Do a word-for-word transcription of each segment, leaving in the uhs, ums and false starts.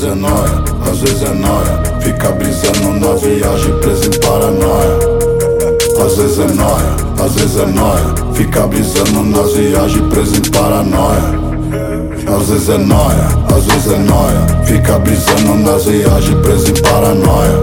vezes é nóia, às vezes é nóia. Fica brisando na viagem, preso em paranoia. Às vezes é nóia, às vezes é nóia. Fica brisando nas viagens, preso em paranoia. Às vezes é nóia, às vezes é nóia. Fica brisando nas viagens, preso em paranoia.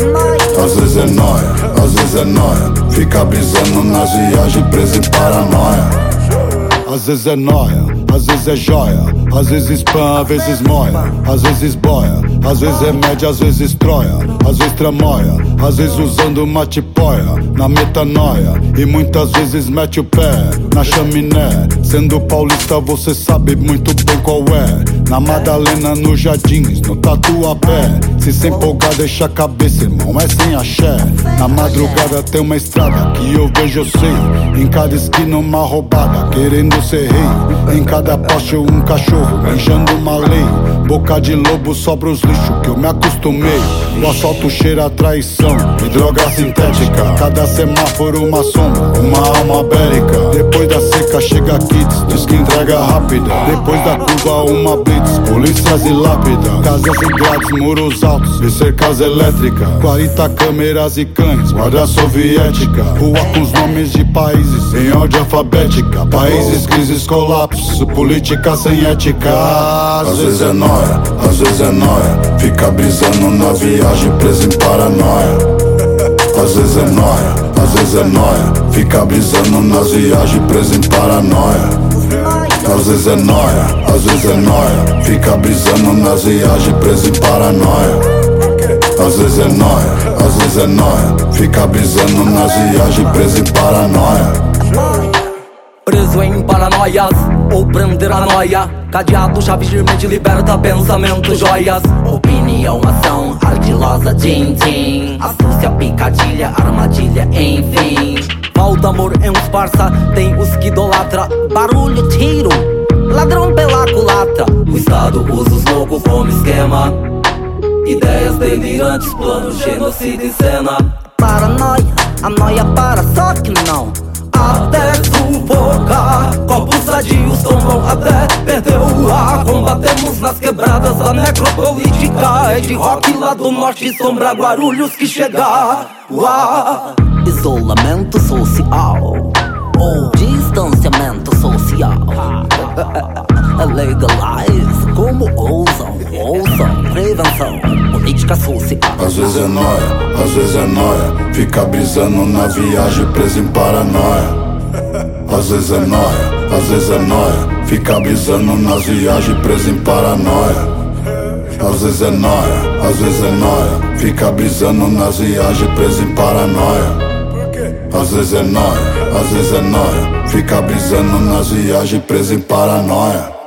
Às vezes é nóia, às vezes é nóia. Fica brisando nas viagens, preso em paranoia. Às vezes é nóia, às vezes é joia. Às vezes spam, às vezes moia. Às vezes boia, às vezes é média, às vezes troia. Às vezes tramoia, às vezes usando uma tipóia. Na metanoia, e muitas vezes mete o pé na chaminé. Sendo paulista você sabe muito bem qual é. Na Madalena, nos Jardins, no Tatuapé. Se sem empolgar deixa a cabeça, irmão, é sem axé. Na madrugada tem uma estrada que eu vejo, eu sei. Em cada esquina uma roubada, querendo ser rei. Em cada poste um cachorro, manjando uma lei. Boca de lobo sobra os lixos que eu me acostumei. O asfalto cheira a traição e droga sintética. Cada semáforo uma sombra, uma alma bélica. Depois da seca chega kits, diz que entrega rápida. Depois da curva uma blitz, polícias e lápida. Casas e grades, muros altos e cercas elétricas. Quarenta câmeras e cães, guarda soviética. Rua com os nomes de países em ordem alfabética. Países, crises, colapso, política sem ética. Às vezes é nóia, às vezes é nóia. Fica brisando na viagem, preso em paranoia. Às vezes é nóia, às vezes é nóia. Fica brisando nas viagens, preso em paranoia. Às vezes é nóia, às vezes é nóia. Fica brisando nas viagens, preso em paranoia. Às vezes é nóia, às vezes é nóia. Fica brisando nas viagens, preso em paranoia. Preso em paranoias, ou prender a noia. Cadeado, chave de mente, liberta pensamento, joias. Opinião, ação, ardilosa, din-din. Astúcia, picadilha, armadilha, enfim. Falta amor em uns parça, tem os que idolatra. Barulho, tiro, ladrão pela culatra. O Estado usa os loucos como esquema. Ideias delirantes, planos, genocídio em cena. Paranoia, a noia para, só que não. Até sufocar, copos sadios tombam até perder o ar. Combatemos nas quebradas da necropolítica. É de rock lá do norte, sombra, Guarulhos que chegar. Uá. Isolamento social ou distanciamento social. Legalize, como ousam, ouçam, prevenção, política social. Às vezes é nóia, às vezes é nóia. Fica brisando na viagem, preso em paranoia. Às vezes é nóia, às vezes é nóia. Fica brisando nas viagens, preso em paranoia. Às vezes é nóia, às vezes é nóia. Fica brisando nas viagens, preso em paranoia. Às vezes é nóia, às vezes é nóia. Fica brisando nas viagens, preso em paranoia.